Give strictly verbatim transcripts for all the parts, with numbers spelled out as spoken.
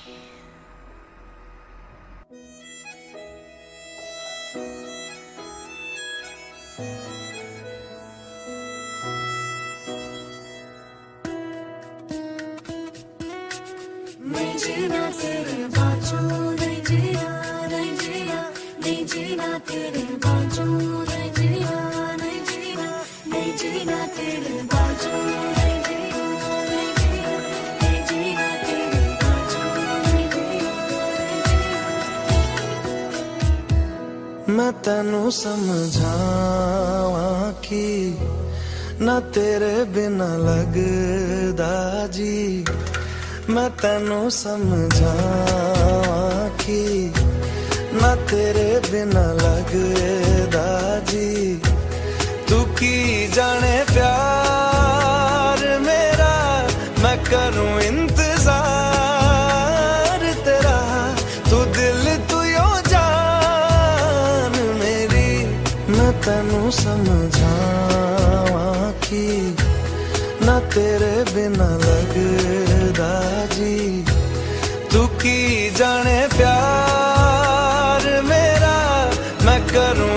नहीं जीना तेरे बाजू, नहीं जीना, नहीं जीना, नहीं जीना तेरे बाजू, नहीं जीना, नहीं जीना, नहीं जीना तेरे बाजू, नहीं जीना, नहीं जीना, नहीं जीना तेरे बाजू, नहीं जीना, नहीं जीना। मैं तैनू समझावां कि ना तेरे बिना लगदा जी, मैं तैनू समझावां कि ना तेरे बिना लगदा जी। तू की जाने प्यार मेरा, मैं करूं इंतजार तेरा। तू दिल तू यो जान मेरी, मैं तैनू समझावां कि ना तेरे बिना लगदा जी। तू की जाने प्यार मेरा, मैं करूं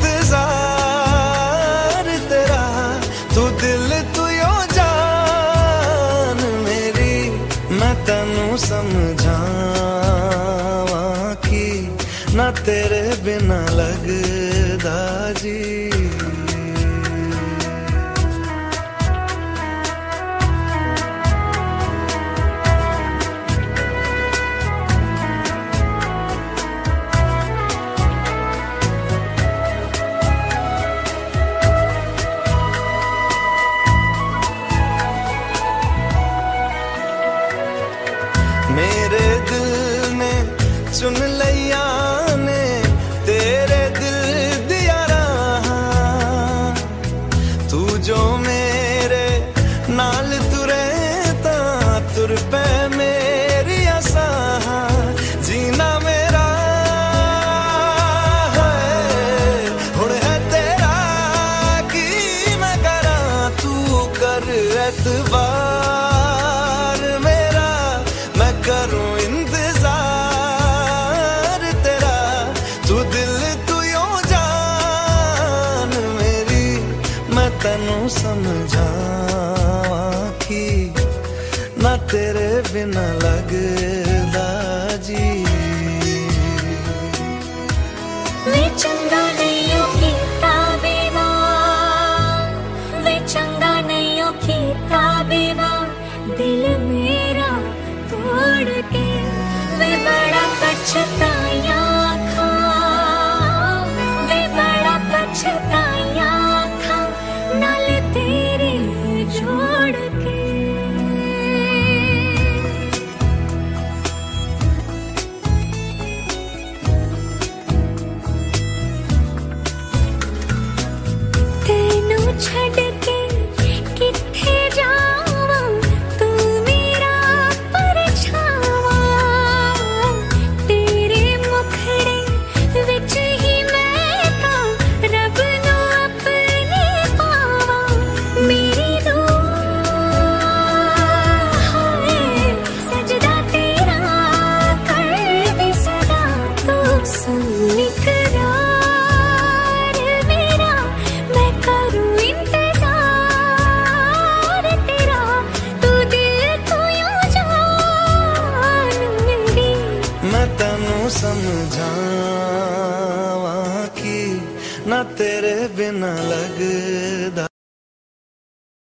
इंतजार तेरा। तू दिल तू यो जान मेरी, मैं तैनू समझावां कि ना तेरे बिना लगदा जी। मेरे दिल ने चुन लिया ने तेरे दिल दिया रहा। तू जो मेरे नाल तुरे ता तुर पे मेरी आसा। जीना मेरा है हुण है तेरा की मैं करा। तू कर एतबार मेरा, मैं करूं इंतजार तेरा। तू दिल तू यो जान मेरी, मैं तैनू समझावां कि ना तेरे बिना लगदा जी। वे चंगा नहीं हो कीता बेवा, वे चंगा नहीं हो कीता बेवा। दिल मेरा तोड़ के वे बड़ा पछताया खा, वे बड़ा पछताया खा नाल तेरे जोड़ के। तेनू छड़ के किथे जावां, तू मेरा परछावा। तेरे मुखड़े विच ही मैं तां रब नू अपने पावां। मेरी दुआ है सजदा तेरा कर दे सदा। तू सुन इकरार मेरा, मैं करूं इंतजार तेरा। तू दिल तू यो जान मेरी, मैं तैनू समझावां कि ना तेरे बिना लगदा।